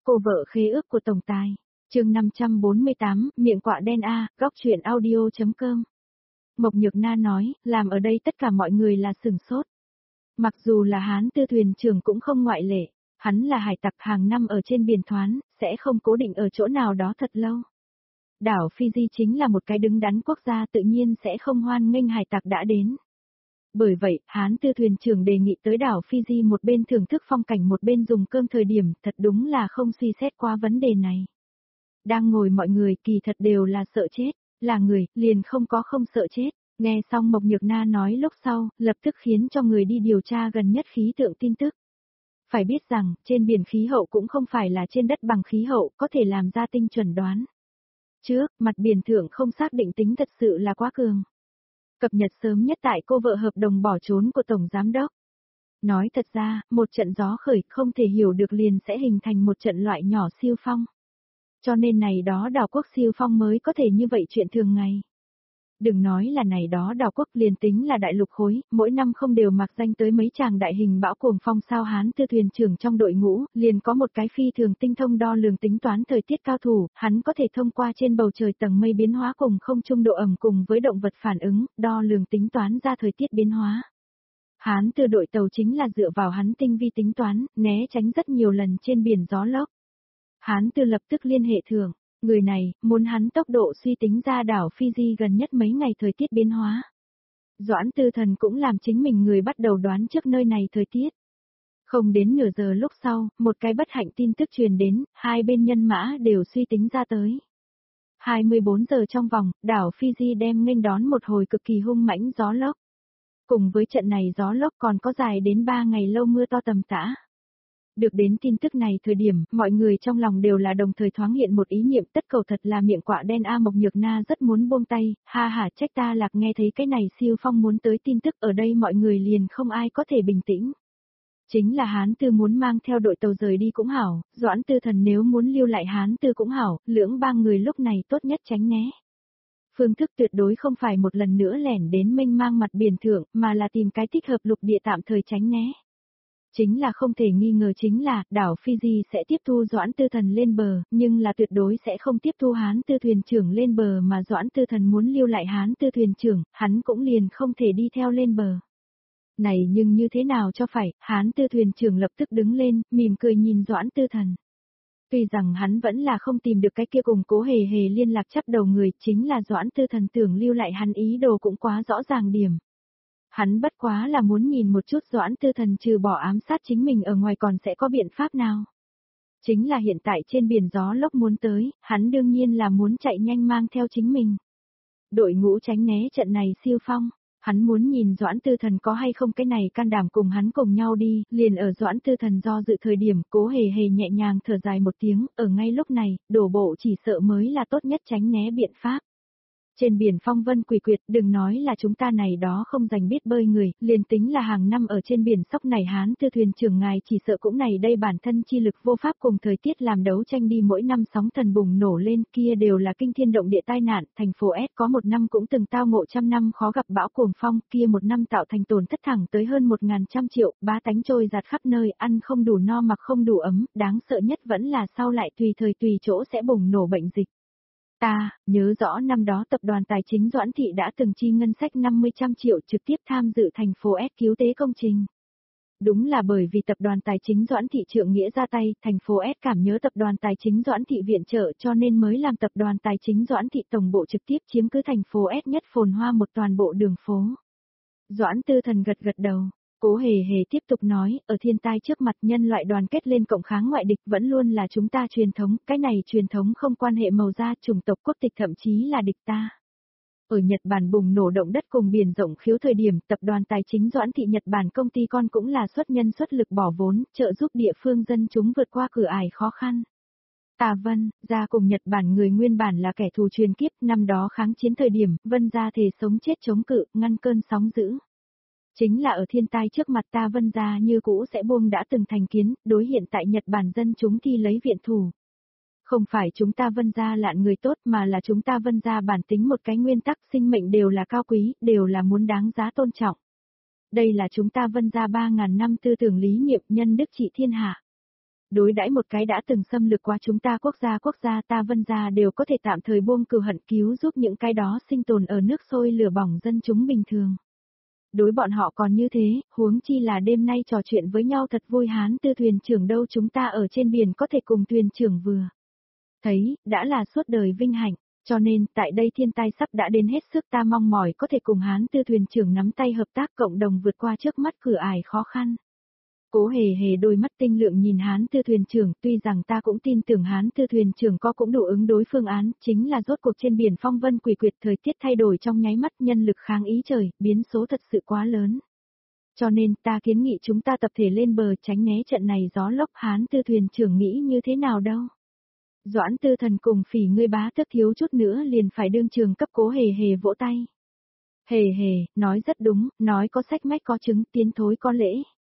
Cô vợ khế ước của tổng tài. Chương 548, miệng quạ đen a, góc truyện audio.com. Mộc Nhược Na nói, làm ở đây tất cả mọi người là sửng sốt. Mặc dù là Hán Tư thuyền trưởng cũng không ngoại lệ, hắn là hải tặc hàng năm ở trên biển thoán, sẽ không cố định ở chỗ nào đó thật lâu. Đảo Fiji chính là một cái đứng đắn quốc gia, tự nhiên sẽ không hoan nghênh hải tặc đã đến. Bởi vậy, Hán Tư thuyền trưởng đề nghị tới đảo Fiji một bên thưởng thức phong cảnh một bên dùng cơm thời điểm, thật đúng là không suy xét qua vấn đề này. Đang ngồi mọi người kỳ thật đều là sợ chết, là người, liền không có không sợ chết. Nghe xong Mộc Nhược Na nói lúc sau, lập tức khiến cho người đi điều tra gần nhất khí tượng tin tức. Phải biết rằng, trên biển khí hậu cũng không phải là trên đất bằng khí hậu có thể làm ra tinh chuẩn đoán. Trước, mặt biển thượng không xác định tính thật sự là quá cường. Cập nhật sớm nhất tại cô vợ hợp đồng bỏ trốn của Tổng Giám Đốc. Nói thật ra, một trận gió khởi không thể hiểu được liền sẽ hình thành một trận loại nhỏ siêu phong. Cho nên này đó đảo quốc siêu phong mới có thể như vậy chuyện thường ngày. Đừng nói là này đó đảo quốc liền tính là đại lục khối, mỗi năm không đều mặc danh tới mấy chàng đại hình bão cuồng phong sao. Hán Tư thuyền trưởng trong đội ngũ, liền có một cái phi thường tinh thông đo lường tính toán thời tiết cao thủ, hắn có thể thông qua trên bầu trời tầng mây biến hóa cùng không trung độ ẩm cùng với động vật phản ứng, đo lường tính toán ra thời tiết biến hóa. Hán Tư đội tàu chính là dựa vào hắn tinh vi tính toán, né tránh rất nhiều lần trên biển gió lốc. Hán Tư lập tức liên hệ thưởng. Người này, muốn hắn tốc độ suy tính ra đảo Fiji gần nhất mấy ngày thời tiết biến hóa. Doãn Tư Thần cũng làm chính mình người bắt đầu đoán trước nơi này thời tiết. Không đến nửa giờ lúc sau, một cái bất hạnh tin tức truyền đến, hai bên nhân mã đều suy tính ra tới. 24 giờ trong vòng, đảo Fiji đem nghênh đón một hồi cực kỳ hung mãnh gió lốc. Cùng với trận này gió lốc còn có dài đến 3 ngày lâu mưa to tầm tã. Được đến tin tức này thời điểm, mọi người trong lòng đều là đồng thời thoáng hiện một ý niệm tất cầu thật là miệng quạ đen a. Mộc Nhược Na rất muốn buông tay, ha hả trách ta lạc nghe thấy cái này siêu phong muốn tới tin tức ở đây mọi người liền không ai có thể bình tĩnh. Chính là Hán Tư muốn mang theo đội tàu rời đi cũng hảo, Doãn Tư Thần nếu muốn lưu lại Hán Tư cũng hảo, lưỡng ba người lúc này tốt nhất tránh né. Phương thức tuyệt đối không phải một lần nữa lẻn đến mênh mang mặt biển thượng, mà là tìm cái thích hợp lục địa tạm thời tránh né. Chính là không thể nghi ngờ chính là, đảo Fiji sẽ tiếp thu Doãn Tư Thần lên bờ, nhưng là tuyệt đối sẽ không tiếp thu Hán Tư thuyền trưởng lên bờ mà Doãn Tư Thần muốn lưu lại Hán Tư thuyền trưởng, hắn cũng liền không thể đi theo lên bờ. Này nhưng như thế nào cho phải, Hán Tư thuyền trưởng lập tức đứng lên, mỉm cười nhìn Doãn Tư Thần. Tuy rằng hắn vẫn là không tìm được cái kia cùng Cố Hề Hề liên lạc chắp đầu người, chính là Doãn Tư Thần tưởng lưu lại hắn ý đồ cũng quá rõ ràng điểm. Hắn bất quá là muốn nhìn một chút Doãn Tư Thần trừ bỏ ám sát chính mình ở ngoài còn sẽ có biện pháp nào. Chính là hiện tại trên biển gió lốc muốn tới, hắn đương nhiên là muốn chạy nhanh mang theo chính mình. Đội ngũ tránh né trận này siêu phong, hắn muốn nhìn Doãn Tư Thần có hay không cái này can đảm cùng hắn cùng nhau đi, liền ở Doãn Tư Thần do dự thời điểm Cố Hề Hề nhẹ nhàng thở dài một tiếng, ở ngay lúc này, đổ bộ chỉ sợ mới là tốt nhất tránh né biện pháp. Trên biển phong vân quỷ quyệt, đừng nói là chúng ta này đó không dành biết bơi người, liền tính là hàng năm ở trên biển sóc này Hán Tư thuyền trưởng ngài chỉ sợ cũng này đây bản thân chi lực vô pháp cùng thời tiết làm đấu tranh đi mỗi năm sóng thần bùng nổ lên kia đều là kinh thiên động địa tai nạn, thành phố S có một năm cũng từng tao ngộ trăm năm khó gặp bão cuồng phong, kia một năm tạo thành tổn thất thẳng tới hơn 1.100 triệu, bá tánh trôi giạt khắp nơi, ăn không đủ no mặc không đủ ấm, đáng sợ nhất vẫn là sau lại tùy thời tùy chỗ sẽ bùng nổ bệnh dịch. Ta, nhớ rõ năm đó tập đoàn tài chính Doãn Thị đã từng chi ngân sách 50-100 triệu trực tiếp tham dự thành phố S cứu tế công trình. Đúng là bởi vì tập đoàn tài chính Doãn Thị trượng nghĩa ra tay, thành phố S cảm nhớ tập đoàn tài chính Doãn Thị viện trợ cho nên mới làm tập đoàn tài chính Doãn Thị tổng bộ trực tiếp chiếm cứ thành phố S nhất phồn hoa một toàn bộ đường phố. Doãn Tư Thần gật gật đầu. Cố Hề Hề tiếp tục nói, ở thiên tai trước mặt nhân loại đoàn kết lên cộng kháng ngoại địch vẫn luôn là chúng ta truyền thống, cái này truyền thống không quan hệ màu da, chủng tộc quốc tịch thậm chí là địch ta. Ở Nhật Bản bùng nổ động đất cùng biển rộng khiếu thời điểm, tập đoàn tài chính Doãn Thị Nhật Bản công ty con cũng là xuất nhân xuất lực bỏ vốn, trợ giúp địa phương dân chúng vượt qua cửa ải khó khăn. Vân, gia cùng Nhật Bản người nguyên bản là kẻ thù truyền kiếp, năm đó kháng chiến thời điểm, Vân gia thề sống chết chống cự, ngăn cơn sóng dữ. Chính là ở thiên tai trước mặt ta Vân gia như cũ sẽ buông đã từng thành kiến, đối hiện tại Nhật Bản dân chúng thi lấy viện thủ. Không phải chúng ta Vân gia lạn người tốt mà là chúng ta Vân gia bản tính một cái nguyên tắc sinh mệnh đều là cao quý, đều là muốn đáng giá tôn trọng. Đây là chúng ta Vân gia 3.000 năm tư tưởng lý niệm nhân đức trị thiên hạ. Đối đãi một cái đã từng xâm lược qua chúng ta quốc gia ta Vân gia đều có thể tạm thời buông cừu hận cứu giúp những cái đó sinh tồn ở nước sôi lửa bỏng dân chúng bình thường. Đối bọn họ còn như thế, huống chi là đêm nay trò chuyện với nhau thật vui Hán Tư thuyền trưởng đâu chúng ta ở trên biển có thể cùng thuyền trưởng vừa. Thấy, đã là suốt đời vinh hạnh, cho nên tại đây thiên tai sắp đã đến hết sức ta mong mỏi có thể cùng Hán Tư thuyền trưởng nắm tay hợp tác cộng đồng vượt qua trước mắt cửa ải khó khăn. Cố hề hề đôi mắt tinh lượng nhìn Hán Tư thuyền trưởng, tuy rằng ta cũng tin tưởng Hán Tư thuyền trưởng có cũng đủ ứng đối phương án, chính là rốt cuộc trên biển phong vân quỷ quyệt thời tiết thay đổi trong nháy mắt nhân lực kháng ý trời, biến số thật sự quá lớn. Cho nên ta kiến nghị chúng ta tập thể lên bờ tránh né trận này gió lốc Hán Tư thuyền trưởng nghĩ như thế nào đâu. Doãn Tư Thần cùng Phỉ ngươi bá tước thiếu chút nữa liền phải đương trường cấp Cố hề hề vỗ tay. Hề hề, nói rất đúng, nói có sách mách có chứng tiến thối có lễ.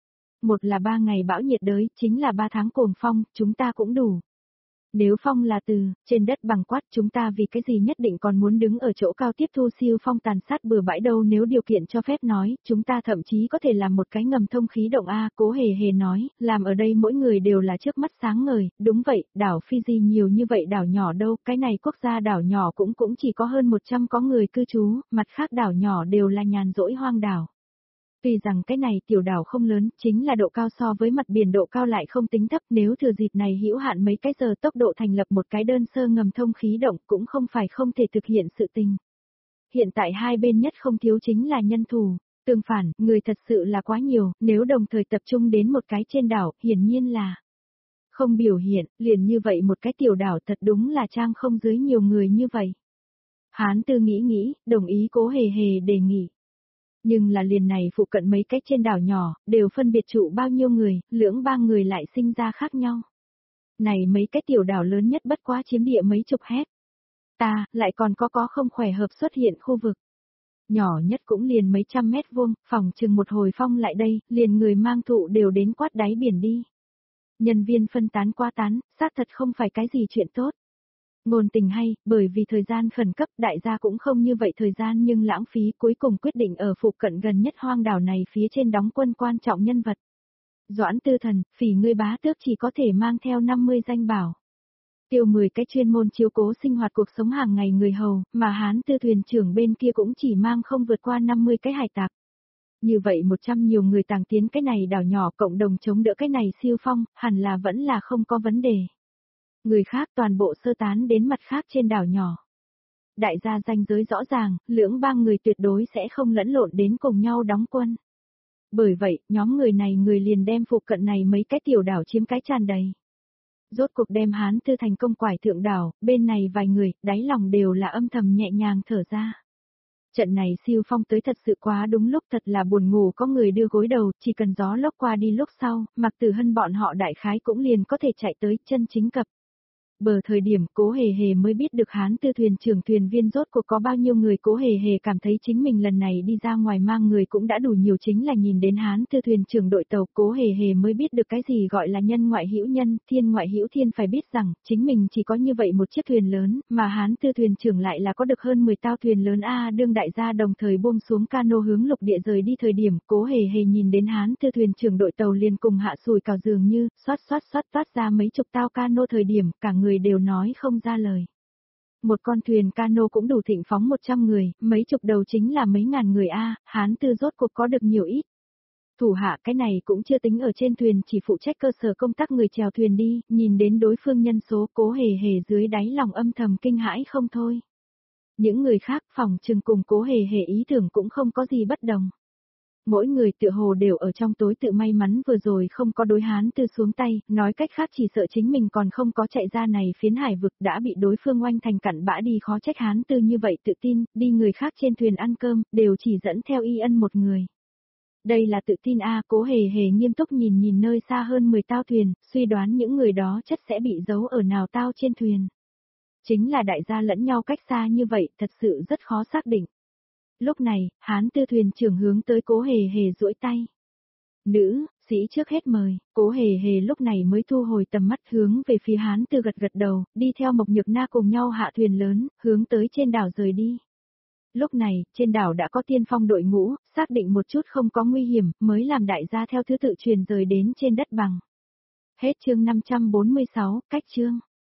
Một là 3 ngày bão nhiệt đới, chính là 3 tháng cuồng phong, chúng ta cũng đủ. Nếu phong là từ, trên đất bằng quát chúng ta vì cái gì nhất định còn muốn đứng ở chỗ cao tiếp thu siêu phong tàn sát bừa bãi đâu nếu điều kiện cho phép nói, chúng ta thậm chí có thể làm một cái ngầm thông khí động A, Cố hề hề nói, làm ở đây mỗi người đều là trước mắt sáng ngời, đúng vậy, đảo Fiji nhiều như vậy đảo nhỏ đâu, cái này quốc gia đảo nhỏ cũng chỉ có hơn 100 có người cư trú, mặt khác đảo nhỏ đều là nhàn rỗi hoang đảo. Tuy rằng cái này tiểu đảo không lớn, chính là độ cao so với mặt biển độ cao lại không tính thấp, nếu thừa dịp này hữu hạn mấy cái giờ tốc độ thành lập một cái đơn sơ ngầm thông khí động cũng không phải không thể thực hiện sự tình. Hiện tại hai bên nhất không thiếu chính là nhân thủ, tương phản, người thật sự là quá nhiều, nếu đồng thời tập trung đến một cái trên đảo, hiển nhiên là không biểu hiện, liền như vậy một cái tiểu đảo thật đúng là trang không dưới nhiều người như vậy. Hán Tư nghĩ, đồng ý Cố hề hề đề nghị. Nhưng là liền này phụ cận mấy cái trên đảo nhỏ, đều phân biệt trụ bao nhiêu người, lưỡng ba người lại sinh ra khác nhau. Này mấy cái tiểu đảo lớn nhất bất quá chiếm địa mấy chục hectare. Ta, lại còn có không khỏe hợp xuất hiện khu vực. Nhỏ nhất cũng liền mấy trăm mét vuông, phòng chừng một hồi phong lại đây, liền người mang thụ đều đến quát đáy biển đi. Nhân viên phân tán qua tán, xác thật không phải cái gì chuyện tốt. Ngôn tình hay, bởi vì thời gian khẩn cấp đại gia cũng không như vậy thời gian nhưng lãng phí cuối cùng quyết định ở phụ cận gần nhất hoang đảo này phía trên đóng quân quan trọng nhân vật. Doãn Tư Thần, Phỉ ngươi bá tước chỉ có thể mang theo 50 danh bảo. Tiêu 10 cái chuyên môn chiếu cố sinh hoạt cuộc sống hàng ngày người hầu, mà Hán Tư thuyền trưởng bên kia cũng chỉ mang không vượt qua 50 cái hải tặc. Như vậy 100 nhiều người tàng tiến cái này đảo nhỏ cộng đồng chống đỡ cái này siêu phong, hẳn là vẫn là không có vấn đề. Người khác toàn bộ sơ tán đến mặt khác trên đảo nhỏ. Đại gia ranh giới rõ ràng, lưỡng ba người tuyệt đối sẽ không lẫn lộn đến cùng nhau đóng quân. Bởi vậy, nhóm người này người liền đem phụ cận này mấy cái tiểu đảo chiếm cái tràn đầy. Rốt cuộc đem Hán Tư thành công quải thượng đảo, bên này vài người, đáy lòng đều là âm thầm nhẹ nhàng thở ra. Trận này siêu phong tới thật sự quá đúng lúc thật là buồn ngủ có người đưa gối đầu, chỉ cần gió lốc qua đi lúc sau, Mạc Tử Hân bọn họ đại khái cũng liền có thể chạy tới chân chính cập. Bờ thời điểm Cố hề hề mới biết được Hán Tư thuyền trưởng thuyền viên rốt cuộc có bao nhiêu người Cố hề hề cảm thấy chính mình lần này đi ra ngoài mang người cũng đã đủ nhiều chính là nhìn đến Hán Tư thuyền trưởng đội tàu Cố hề hề mới biết được cái gì gọi là nhân ngoại hữu nhân, thiên ngoại hữu thiên phải biết rằng chính mình chỉ có như vậy một chiếc thuyền lớn mà Hán Tư thuyền trưởng lại là có được hơn 10 tao thuyền lớn đương đại gia đồng thời buông xuống cano hướng lục địa rời đi thời điểm Cố hề hề nhìn đến Hán Tư thuyền trưởng đội tàu liền cùng hạ sùi cào dường như xoát toát ra mấy chục tao cano thời điểm cả người đều nói không ra lời. Một con thuyền cano cũng đủ thịnh phóng 100 người, mấy chục đầu chính là mấy ngàn người Hán Tư rốt cuộc có được nhiều ít. Thủ hạ cái này cũng chưa tính ở trên thuyền chỉ phụ trách cơ sở công tác người chèo thuyền đi, nhìn đến đối phương nhân số Cố hề hề dưới đáy lòng âm thầm kinh hãi không thôi. Những người khác phòng trừng cùng Cố hề hề ý tưởng cũng không có gì bất đồng. Mỗi người tựa hồ đều ở trong tối tự may mắn vừa rồi không có đối Hán Tư xuống tay, nói cách khác chỉ sợ chính mình còn không có chạy ra này phiến hải vực đã bị đối phương oanh thành cặn bã đi khó trách Hán Tư như vậy tự tin, đi người khác trên thuyền ăn cơm, đều chỉ dẫn theo Y Ân một người. Đây là tự tin Cố hề hề nghiêm túc nhìn nơi xa hơn 10 tao thuyền, suy đoán những người đó chất sẽ bị giấu ở nào tao trên thuyền. Chính là đại gia lẫn nhau cách xa như vậy, thật sự rất khó xác định. Lúc này, Hán Tư thuyền trưởng hướng tới Cố hề hề duỗi tay. Nữ, sĩ trước hết mời, Cố hề hề lúc này mới thu hồi tầm mắt hướng về phía Hán Tư gật đầu, đi theo Mộc Nhược Na cùng nhau hạ thuyền lớn, hướng tới trên đảo rời đi. Lúc này, trên đảo đã có tiên phong đội ngũ, xác định một chút không có nguy hiểm, mới làm đại gia theo thứ tự truyền rời đến trên đất bằng. Hết chương 546, cách chương.